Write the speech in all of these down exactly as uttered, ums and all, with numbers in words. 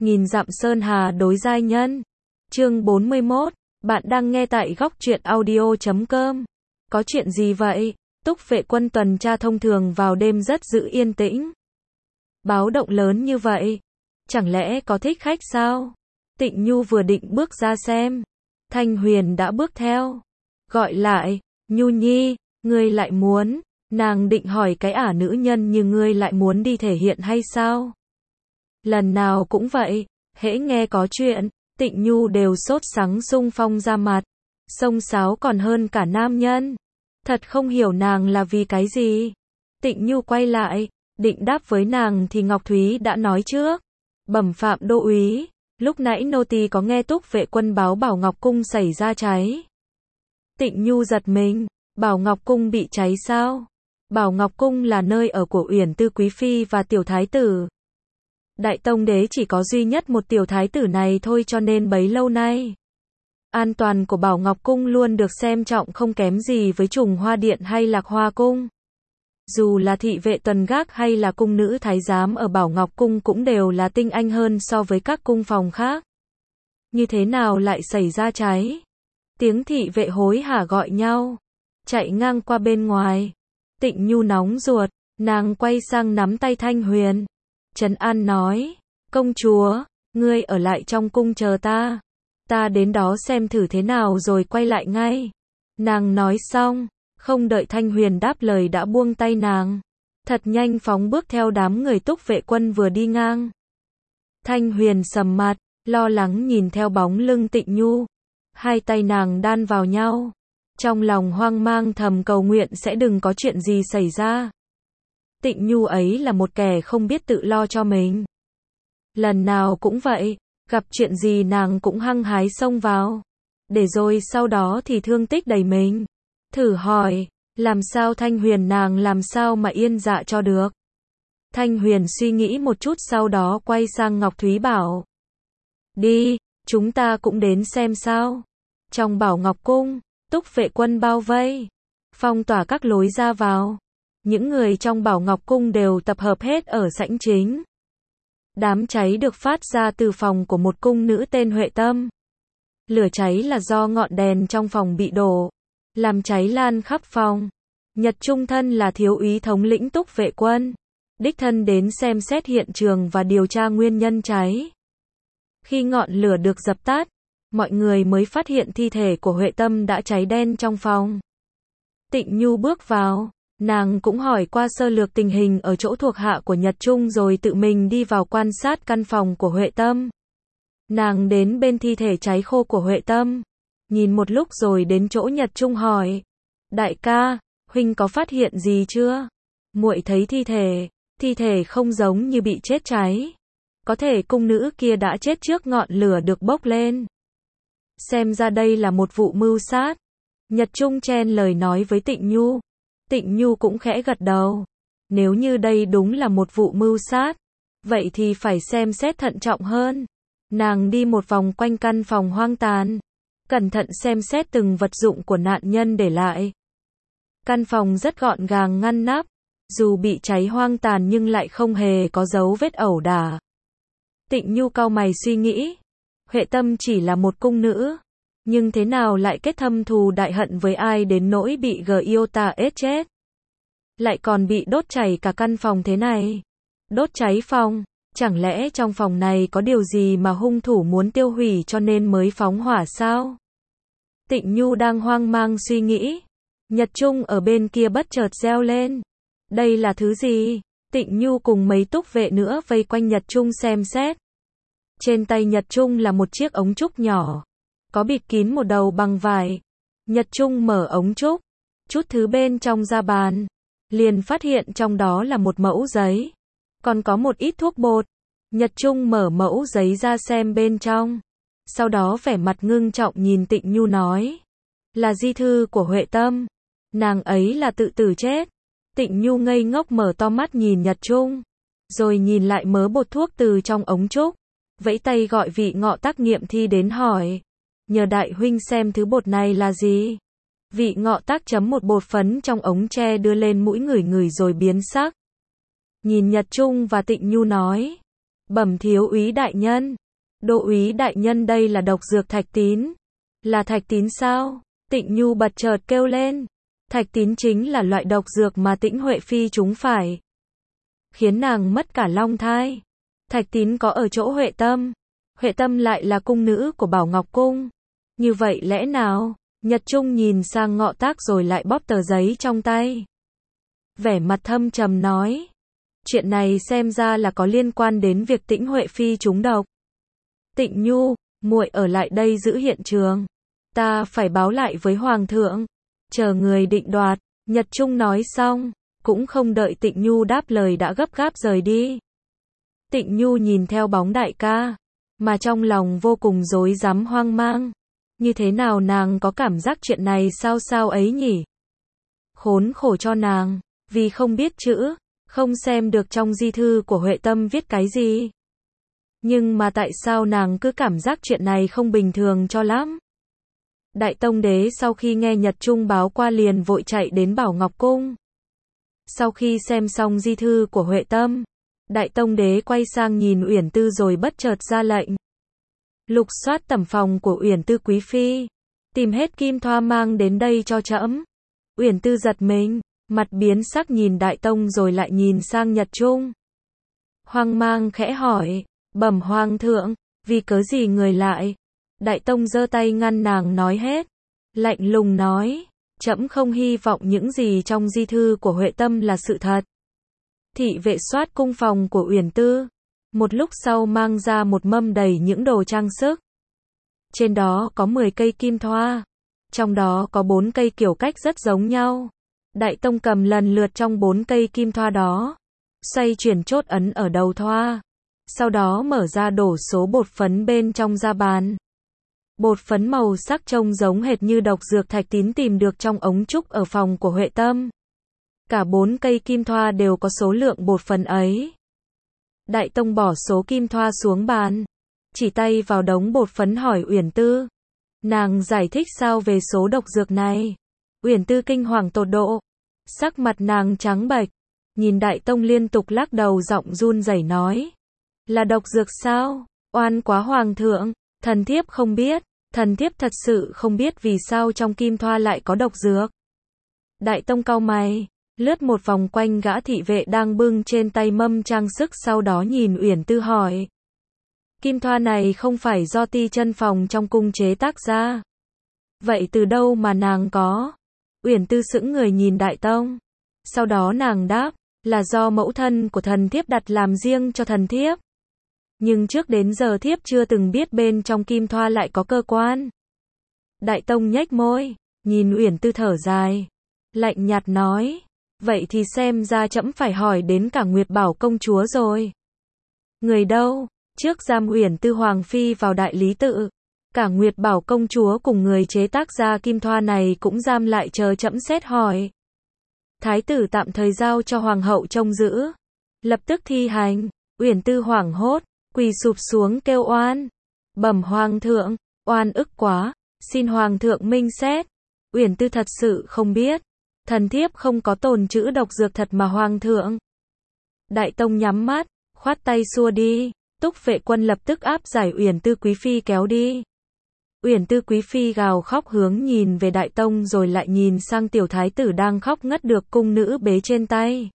nghìn dặm sơn hà đối giai nhân. Chương bốn mươi mốt, bạn đang nghe tại góc truyện audio chấm com. Có chuyện gì vậy? Túc vệ quân tuần tra thông thường vào đêm rất giữ yên tĩnh. Báo động lớn như vậy, chẳng lẽ có thích khách sao? Tịnh Nhu vừa định bước ra xem, Thanh Huyền đã bước theo, gọi lại, Nhu Nhi, ngươi lại muốn, nàng định hỏi cái ả nữ nhân như ngươi lại muốn đi thể hiện hay sao? Lần nào cũng vậy, hễ nghe có chuyện, Tịnh Nhu đều sốt sắng xung phong ra mặt, xông xáo còn hơn cả nam nhân. Thật không hiểu nàng là vì cái gì. Tịnh Nhu quay lại, định đáp với nàng thì Ngọc Thúy đã nói trước. Bẩm Phạm đô úy, lúc nãy nô tỳ có nghe Túc vệ quân báo Bảo Ngọc cung xảy ra cháy. Tịnh Nhu giật mình, Bảo Ngọc cung bị cháy sao? Bảo Ngọc cung là nơi ở của Uyển Tư quý phi và tiểu thái tử. Đại tông đế chỉ có duy nhất một tiểu thái tử này thôi, cho nên bấy lâu nay an toàn của Bảo Ngọc cung luôn được xem trọng không kém gì với Trùng Hoa điện hay Lạc Hoa cung. Dù là thị vệ tuần gác hay là cung nữ thái giám ở Bảo Ngọc cung cũng đều là tinh anh hơn so với các cung phòng khác. Như thế nào lại xảy ra cháy? Tiếng thị vệ hối hả gọi nhau, chạy ngang qua bên ngoài. Tịnh Nhu nóng ruột, nàng quay sang nắm tay Thanh Huyền, trấn an nói, công chúa, ngươi ở lại trong cung chờ ta. Ta đến đó xem thử thế nào rồi quay lại ngay. Nàng nói xong, không đợi Thanh Huyền đáp lời đã buông tay nàng. Thật nhanh phóng bước theo đám người Túc vệ quân vừa đi ngang. Thanh Huyền sầm mặt, lo lắng nhìn theo bóng lưng Tịnh Nhu. Hai tay nàng đan vào nhau. Trong lòng hoang mang thầm cầu nguyện sẽ đừng có chuyện gì xảy ra. Tịnh Nhu ấy là một kẻ không biết tự lo cho mình. Lần nào cũng vậy, gặp chuyện gì nàng cũng hăng hái xông vào. Để rồi sau đó thì thương tích đầy mình. Thử hỏi, làm sao Thanh Huyền nàng làm sao mà yên dạ cho được. Thanh Huyền suy nghĩ một chút sau đó quay sang Ngọc Thúy bảo. Đi, chúng ta cũng đến xem sao. Trong Bảo Ngọc cung, Túc vệ quân bao vây, phong tỏa các lối ra vào. Những người trong Bảo Ngọc cung đều tập hợp hết ở sảnh chính. Đám cháy được phát ra từ phòng của một cung nữ tên Huệ Tâm. Lửa cháy là do ngọn đèn trong phòng bị đổ, làm cháy lan khắp phòng. Nhật Trung thân là thiếu úy thống lĩnh Túc vệ quân, đích thân đến xem xét hiện trường và điều tra nguyên nhân cháy. Khi ngọn lửa được dập tắt, mọi người mới phát hiện thi thể của Huệ Tâm đã cháy đen trong phòng. Tịnh Nhu bước vào, nàng cũng hỏi qua sơ lược tình hình ở chỗ thuộc hạ của Nhật Trung rồi tự mình đi vào quan sát căn phòng của Huệ Tâm. Nàng đến bên thi thể cháy khô của Huệ Tâm, nhìn một lúc rồi đến chỗ Nhật Trung hỏi, đại ca, huynh có phát hiện gì chưa? Muội thấy thi thể, thi thể không giống như bị chết cháy. Có thể cung nữ kia đã chết trước ngọn lửa được bốc lên. Xem ra đây là một vụ mưu sát. Nhật Trung chen lời nói với Tịnh Nhu. Tịnh Nhu cũng khẽ gật đầu. Nếu như đây đúng là một vụ mưu sát, vậy thì phải xem xét thận trọng hơn. Nàng đi một vòng quanh căn phòng hoang tàn, cẩn thận xem xét từng vật dụng của nạn nhân để lại. Căn phòng rất gọn gàng ngăn nắp, dù bị cháy hoang tàn nhưng lại không hề có dấu vết ẩu đả. Tịnh Nhu cau mày suy nghĩ, Huệ Tâm chỉ là một cung nữ, nhưng thế nào lại kết thâm thù đại hận với ai đến nỗi bị Giota ết chết. Lại còn bị đốt chảy cả căn phòng thế này. Đốt cháy phòng, chẳng lẽ trong phòng này có điều gì mà hung thủ muốn tiêu hủy cho nên mới phóng hỏa sao? Tịnh Nhu đang hoang mang suy nghĩ. Nhật Trung ở bên kia bất chợt reo lên. Đây là thứ gì? Tịnh Nhu cùng mấy túc vệ nữa vây quanh Nhật Trung xem xét. Trên tay Nhật Trung là một chiếc ống trúc nhỏ, có bịt kín một đầu bằng vải. Nhật Trung mở ống trúc, chút thứ bên trong ra bàn, liền phát hiện trong đó là một mẫu giấy, còn có một ít thuốc bột. Nhật Trung mở mẫu giấy ra xem bên trong, sau đó vẻ mặt ngưng trọng nhìn Tịnh Nhu nói, là di thư của Huệ Tâm, nàng ấy là tự tử chết. Tịnh Nhu ngây ngốc mở to mắt nhìn Nhật Trung, rồi nhìn lại mớ bột thuốc từ trong ống trúc, vẫy tay gọi vị ngọ tác nghiệm thi đến hỏi, nhờ đại huynh xem thứ bột này là gì. Vị ngọ tác chấm một bột phấn trong ống tre đưa lên mũi ngửi ngửi rồi biến sắc. Nhìn Nhật Trung và Tịnh Nhu nói, Bẩm thiếu úy đại nhân. Đô úy đại nhân, đây là độc dược thạch tín. Là thạch tín sao? Tịnh Nhu bật chợt kêu lên. Thạch tín chính là loại độc dược mà Tĩnh Huệ Phi trúng phải, khiến nàng mất cả long thai. Thạch tín có ở chỗ Huệ Tâm. Huệ Tâm lại là cung nữ của Bảo Ngọc Cung. Như vậy lẽ nào? Nhật Trung nhìn sang Ngọ Tác rồi lại bóp tờ giấy trong tay. Vẻ mặt thâm trầm nói. Chuyện này xem ra là có liên quan đến việc Tĩnh Huệ Phi trúng độc. Tịnh Nhu, muội ở lại đây giữ hiện trường. Ta phải báo lại với Hoàng thượng. Chờ người định đoạt. Nhật Trung nói xong, cũng không đợi Tịnh Nhu đáp lời đã gấp gáp rời đi. Tịnh Nhu nhìn theo bóng đại ca, mà trong lòng vô cùng rối rắm hoang mang. Như thế nào nàng có cảm giác chuyện này sao sao ấy nhỉ? Khốn khổ cho nàng, vì không biết chữ, không xem được trong di thư của Huệ Tâm viết cái gì. Nhưng mà tại sao nàng cứ cảm giác chuyện này không bình thường cho lắm? Đại Tông Đế sau khi nghe Nhật Trung báo qua liền vội chạy đến Bảo Ngọc Cung. Sau khi xem xong di thư của Huệ Tâm, Đại Tông Đế quay sang nhìn Uyển Tư rồi bất chợt ra lệnh. Lục soát tẩm phòng của Uyển Tư quý phi, tìm hết kim thoa mang đến đây cho trẫm. Uyển Tư giật mình, mặt biến sắc nhìn Đại Tông rồi lại nhìn sang Nhật Trung. Hoang mang khẽ hỏi, bẩm Hoàng thượng, vì cớ gì người lại? Đại Tông giơ tay ngăn nàng nói hết, lạnh lùng nói, trẫm không hy vọng những gì trong di thư của Huệ Tâm là sự thật. Thị vệ soát cung phòng của Uyển Tư, một lúc sau mang ra một mâm đầy những đồ trang sức. Trên đó có mười cây kim thoa, trong đó có bốn cây kiểu cách rất giống nhau. Đại Tông cầm lần lượt trong bốn cây kim thoa đó, xoay chuyển chốt ấn ở đầu thoa, sau đó mở ra đổ số bột phấn bên trong ra bàn. Bột phấn màu sắc trông giống hệt như độc dược thạch tín tìm được trong ống trúc ở phòng của Huệ Tâm. Cả bốn cây kim thoa đều có số lượng bột phấn ấy. Đại Tông bỏ số kim thoa xuống bàn, chỉ tay vào đống bột phấn hỏi Uyển Tư. Nàng giải thích sao về số độc dược này? Uyển Tư kinh hoàng tột độ, sắc mặt nàng trắng bệch, nhìn Đại Tông liên tục lắc đầu giọng run rẩy nói. Là độc dược sao? Oan quá Hoàng thượng, thần thiếp không biết, thần thiếp thật sự không biết vì sao trong kim thoa lại có độc dược. Đại Tông cau mày, lướt một vòng quanh gã thị vệ đang bưng trên tay mâm trang sức, sau đó nhìn Uyển Tư hỏi. Kim thoa này không phải do ti chân phòng trong cung chế tác ra. Vậy từ đâu mà nàng có? Uyển Tư sững người nhìn Đại Tông. Sau đó nàng đáp, là do mẫu thân của thần thiếp đặt làm riêng cho thần thiếp. Nhưng trước đến giờ thiếp chưa từng biết bên trong kim thoa lại có cơ quan. Đại Tông nhếch môi, nhìn Uyển Tư thở dài, lạnh nhạt nói, vậy thì xem ra trẫm phải hỏi đến cả Nguyệt Bảo công chúa rồi. Người đâu? Trước giam Uyển Tư Hoàng phi vào đại lý tự, cả Nguyệt Bảo công chúa cùng người chế tác ra kim thoa này cũng giam lại chờ trẫm xét hỏi. Thái tử tạm thời giao cho hoàng hậu trông giữ, lập tức thi hành. Uyển Tư hoảng hốt, quỳ sụp xuống kêu oan. Bẩm Hoàng thượng, oan ức quá, xin Hoàng thượng minh xét. Uyển Tư thật sự không biết, thần thiếp không có tồn trữ độc dược thật mà Hoàng thượng. Đại Tông nhắm mắt, khoát tay xua đi. Túc vệ quân lập tức áp giải Uyển Tư quý phi kéo đi. Uyển Tư quý phi gào khóc hướng nhìn về Đại Tông rồi lại nhìn sang tiểu thái tử đang khóc ngất được cung nữ bế trên tay.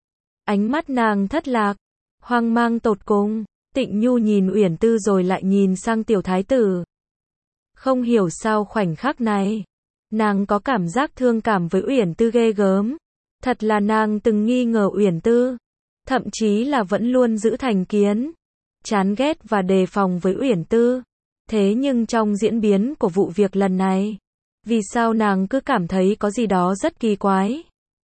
Ánh mắt nàng thất lạc, hoang mang tột cùng. Tịnh Nhu nhìn Uyển Tư rồi lại nhìn sang tiểu thái tử. Không hiểu sao khoảnh khắc này, nàng có cảm giác thương cảm với Uyển Tư ghê gớm. Thật là nàng từng nghi ngờ Uyển Tư, thậm chí là vẫn luôn giữ thành kiến, chán ghét và đề phòng với Uyển Tư. Thế nhưng trong diễn biến của vụ việc lần này, vì sao nàng cứ cảm thấy có gì đó rất kỳ quái?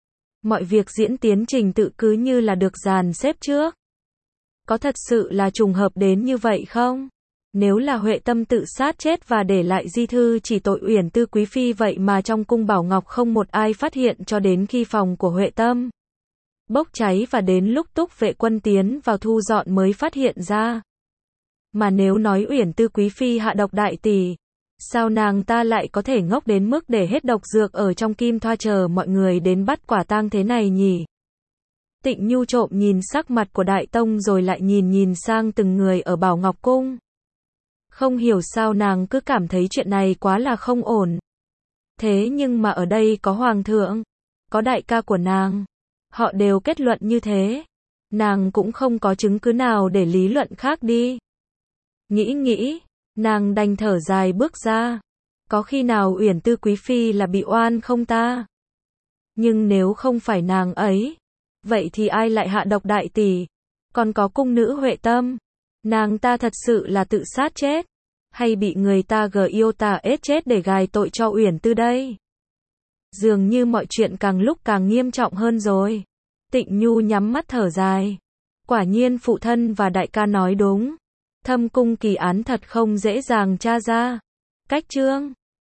Mọi việc diễn tiến trình tự cứ như là được dàn xếp trước. Có thật sự là trùng hợp đến như vậy không? Nếu là Huệ Tâm tự sát chết và để lại di thư chỉ tội Uyển Tư quý phi, vậy mà trong cung Bảo Ngọc không một ai phát hiện cho đến khi phòng của Huệ Tâm bốc cháy và đến lúc Túc vệ quân tiến vào thu dọn mới phát hiện ra. Mà nếu nói Uyển Tư quý phi hạ độc đại tỷ, sao nàng ta lại có thể ngốc đến mức để hết độc dược ở trong kim thoa chờ mọi người đến bắt quả tang thế này nhỉ? Tịnh Nhu trộm nhìn sắc mặt của Đại Tông rồi lại nhìn nhìn sang từng người ở Bảo Ngọc Cung. Không hiểu sao nàng cứ cảm thấy chuyện này quá là không ổn. Thế nhưng mà ở đây có Hoàng thượng, có đại ca của nàng. Họ đều kết luận như thế. Nàng cũng không có chứng cứ nào để lý luận khác đi. Nghĩ nghĩ, nàng đành thở dài bước ra. Có khi nào Uyển Tư Quý Phi là bị oan không ta? Nhưng nếu không phải nàng ấy, vậy thì ai lại hạ độc đại tỷ? Còn có cung nữ Huệ Tâm, nàng ta thật sự là tự sát chết, hay bị người ta gờ yêu tà ết chết để gài tội cho Uyển Tư đây? Dường như mọi chuyện càng lúc càng nghiêm trọng hơn rồi. Tịnh Nhu nhắm mắt thở dài. Quả nhiên phụ thân và đại ca nói đúng. Thâm cung kỳ án thật không dễ dàng tra ra. Cách chương